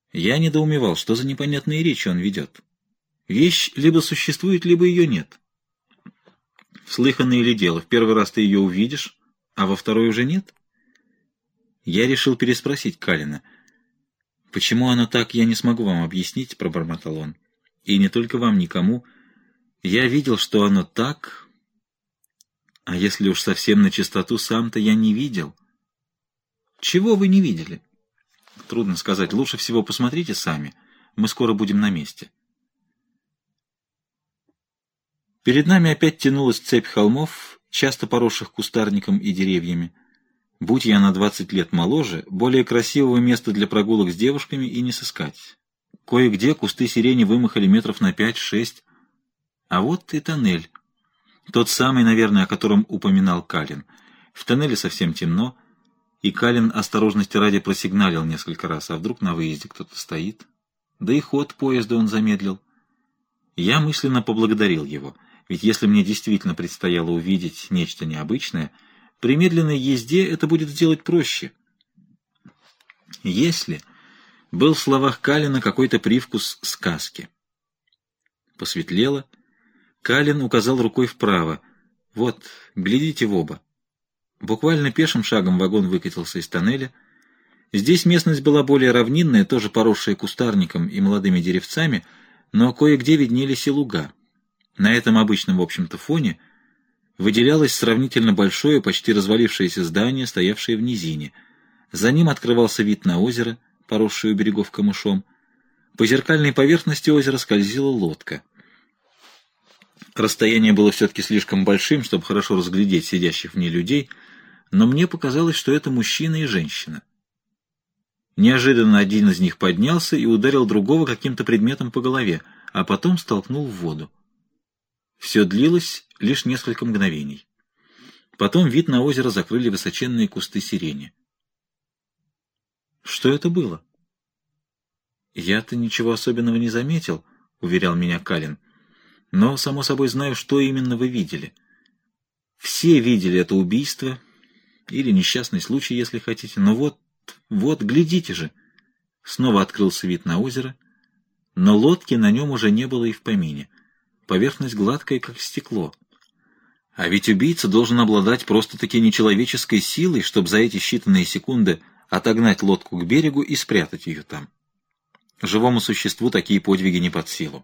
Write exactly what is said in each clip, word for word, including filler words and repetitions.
Я недоумевал, что за непонятные речи он ведет. Вещь либо существует, либо ее нет. Слыханное ли дело, в первый раз ты ее увидишь, а во второй уже нет? Я решил переспросить Калина. «Почему оно так, я не смогу вам объяснить», — пробормотал он. «И не только вам, никому. Я видел, что оно так, а если уж совсем на чистоту, сам-то я не видел». «Чего вы не видели?» «Трудно сказать. Лучше всего посмотрите сами. Мы скоро будем на месте». Перед нами опять тянулась цепь холмов, часто поросших кустарником и деревьями. Будь я на двадцать лет моложе, более красивого места для прогулок с девушками и не сыскать. Кое-где кусты сирени вымахали метров на пять-шесть. А вот и тоннель. Тот самый, наверное, о котором упоминал Калин. В тоннеле совсем темно, и Калин осторожности ради просигналил несколько раз, а вдруг на выезде кто-то стоит. Да и ход поезда он замедлил. Я мысленно поблагодарил его, ведь если мне действительно предстояло увидеть нечто необычное, при медленной езде это будет сделать проще. Если был в словах Калина какой-то привкус сказки. Посветлело. Калин указал рукой вправо. «Вот, глядите в оба». Буквально пешим шагом вагон выкатился из тоннеля. Здесь местность была более равнинная, тоже поросшая кустарником и молодыми деревцами, но кое-где виднелись и луга. На этом обычном, в общем-то, фоне выделялось сравнительно большое, почти развалившееся здание, стоявшее в низине. За ним открывался вид на озеро, поросшее у берегов камышом. По зеркальной поверхности озера скользила лодка. Расстояние было все-таки слишком большим, чтобы хорошо разглядеть сидящих в ней людей, но мне показалось, что это мужчина и женщина. Неожиданно один из них поднялся и ударил другого каким-то предметом по голове, а потом столкнул в воду. Все длилось лишь несколько мгновений. Потом вид на озеро закрыли высоченные кусты сирени. Что это было? Я-то ничего особенного не заметил, уверял меня Калин. Но, само собой, знаю, что именно вы видели. Все видели это убийство, или несчастный случай, если хотите. Но вот, вот, глядите же. Снова открылся вид на озеро, но лодки на нем уже не было и в помине. Поверхность гладкая, как стекло. А ведь убийца должен обладать просто-таки нечеловеческой силой, чтобы за эти считанные секунды отогнать лодку к берегу и спрятать ее там. Живому существу такие подвиги не под силу.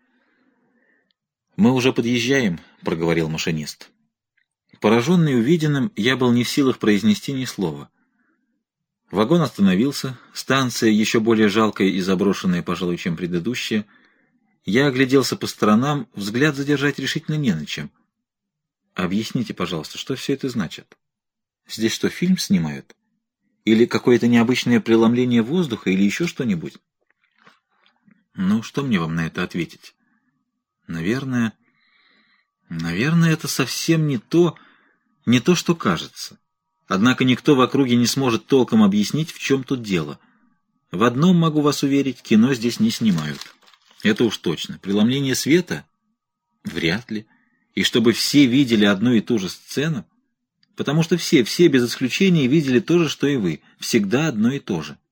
«Мы уже подъезжаем», — проговорил машинист. Пораженный увиденным, я был не в силах произнести ни слова. Вагон остановился, станция еще более жалкая и заброшенная, пожалуй, чем предыдущая. Я огляделся по сторонам, взгляд задержать решительно не на чем. «Объясните, пожалуйста, что все это значит? Здесь что, фильм снимают? Или какое-то необычное преломление воздуха, или еще что-нибудь?» «Ну, что мне вам на это ответить?» «Наверное... Наверное, это совсем не то, не то, что кажется. Однако никто в округе не сможет толком объяснить, в чем тут дело. В одном могу вас уверить, кино здесь не снимают. Это уж точно. Преломление света? Вряд ли. И чтобы все видели одну и ту же сцену? Потому что все, все без исключения видели то же, что и вы. Всегда одно и то же.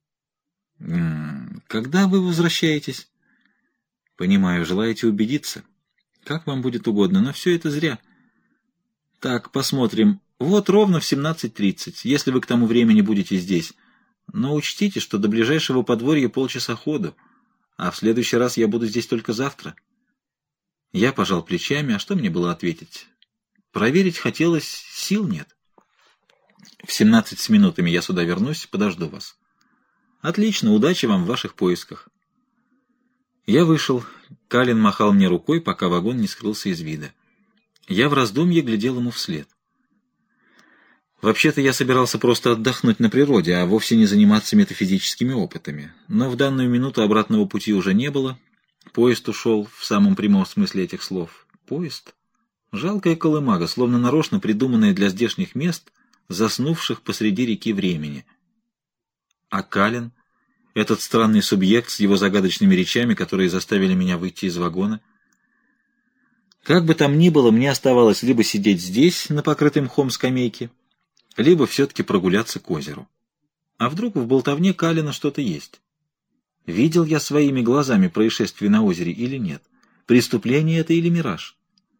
М-м, когда вы возвращаетесь? Понимаю, желаете убедиться? Как вам будет угодно, но все это зря. Так, посмотрим. Вот ровно в семнадцать тридцать, если вы к тому времени будете здесь. Но учтите, что до ближайшего подворья полчаса ходу, а в следующий раз я буду здесь только завтра. Я пожал плечами, а что мне было ответить? Проверить хотелось, сил нет. В семнадцать с минутами я сюда вернусь, подожду вас. Отлично, удачи вам в ваших поисках. Я вышел. Калин махал мне рукой, пока вагон не скрылся из вида. Я в раздумье глядел ему вслед. Вообще-то я собирался просто отдохнуть на природе, а вовсе не заниматься метафизическими опытами. Но в данную минуту обратного пути уже не было. Поезд ушел в самом прямом смысле этих слов. Поезд? Жалкая колымага, словно нарочно придуманная для здешних мест, заснувших посреди реки времени. А Калин? Этот странный субъект с его загадочными речами, которые заставили меня выйти из вагона. Как бы там ни было, мне оставалось либо сидеть здесь, на покрытой мхом скамейке, либо все-таки прогуляться к озеру. А вдруг в болтовне Калина что-то есть? Видел я своими глазами происшествие на озере или нет? Преступление это или мираж?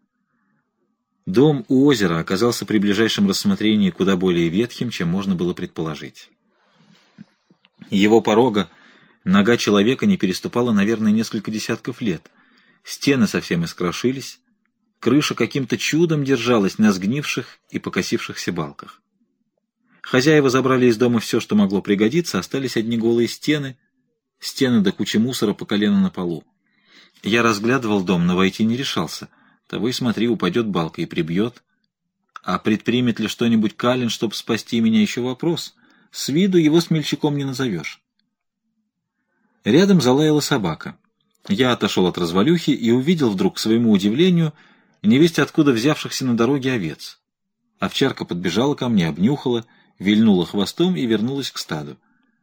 Дом у озера оказался при ближайшем рассмотрении куда более ветхим, чем можно было предположить. Его порога нога человека не переступала, наверное, несколько десятков лет. Стены совсем искрошились, крыша каким-то чудом держалась на сгнивших и покосившихся балках. Хозяева забрали из дома все, что могло пригодиться, остались одни голые стены, стены до кучи мусора по колено на полу. Я разглядывал дом, но войти не решался. Того и смотри, упадет балка и прибьет. А предпримет ли что-нибудь Калин, чтобы спасти меня, еще вопрос. С виду его смельчаком не назовешь. Рядом залаяла собака. Я отошел от развалюхи и увидел вдруг, к своему удивлению, невесть откуда взявшихся на дороге овец. Овчарка подбежала ко мне, обнюхала, вильнула хвостом и вернулась к стаду.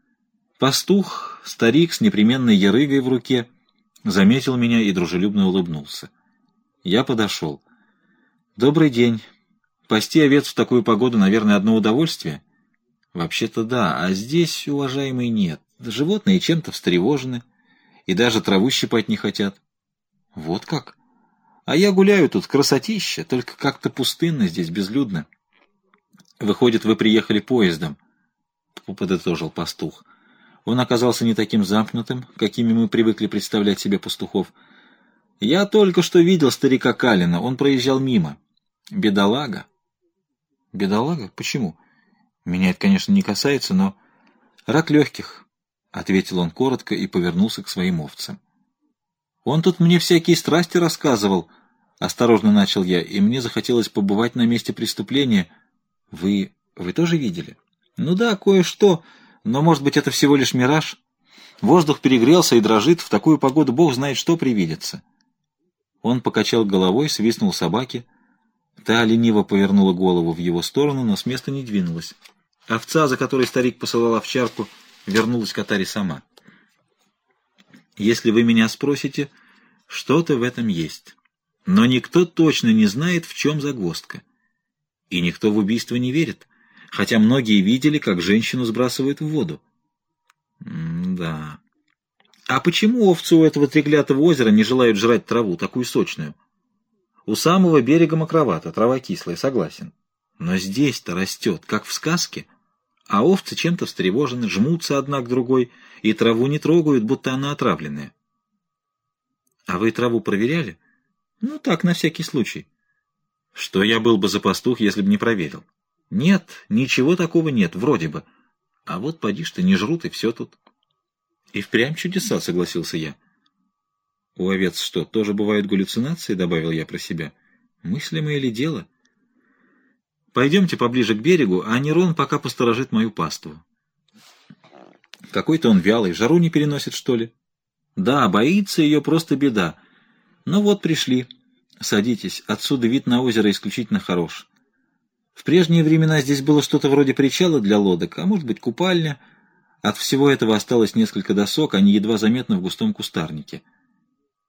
Пастух, старик с непременной ярыгой в руке, заметил меня и дружелюбно улыбнулся. Я подошел. «Добрый день. Пасти овец в такую погоду, наверное, одно удовольствие?» «Вообще-то да, а здесь, уважаемый, нет. Животные чем-то встревожены, и даже траву щипать не хотят». «Вот как? А я гуляю тут, красотища, только как-то пустынно здесь, безлюдно». «Выходит, вы приехали поездом», — подытожил пастух. Он оказался не таким замкнутым, какими мы привыкли представлять себе пастухов. «Я только что видел старика Калина, он проезжал мимо. Бедолага». «Бедолага? Почему? Меня это, конечно, не касается, но...» «Рак легких», — ответил он коротко и повернулся к своим овцам. «Он тут мне всякие страсти рассказывал», — осторожно начал я, и мне захотелось побывать на месте преступления. «Вы... вы тоже видели?» «Ну да, кое-что, но, может быть, это всего лишь мираж. Воздух перегрелся и дрожит, в такую погоду бог знает, что привидится». Он покачал головой, свистнул собаке. Та лениво повернула голову в его сторону, но с места не двинулась. Овца, за которой старик посылал овчарку, вернулась к отаре сама. «Если вы меня спросите, что-то в этом есть. Но никто точно не знает, в чем загвоздка. И никто в убийство не верит, хотя многие видели, как женщину сбрасывают в воду». «М-да. А почему овцы у этого треклятого озера не желают жрать траву, такую сочную? У самого берега мокровато, трава кислая, согласен. Но здесь-то растет, как в сказке, а овцы чем-то встревожены, жмутся одна к другой и траву не трогают, будто она отравленная». «А вы траву проверяли?» «Ну так, на всякий случай». «Что я был бы за пастух, если бы не проверил?» «Нет, ничего такого нет, вроде бы. А вот поди ж ты, не жрут, и все тут». «И впрямь чудеса», — согласился я. «У овец что, тоже бывают галлюцинации?» — добавил я про себя. «Мыслимое ли дело?» «Пойдемте поближе к берегу, а Нерон пока посторожит мою паству». «Какой-то он вялый, жару не переносит, что ли?» «Да, боится ее просто беда. Ну вот, пришли. Садитесь, отсюда вид на озеро исключительно хорош. В прежние времена здесь было что-то вроде причала для лодок, а может быть купальня. От всего этого осталось несколько досок, они едва заметны в густом кустарнике».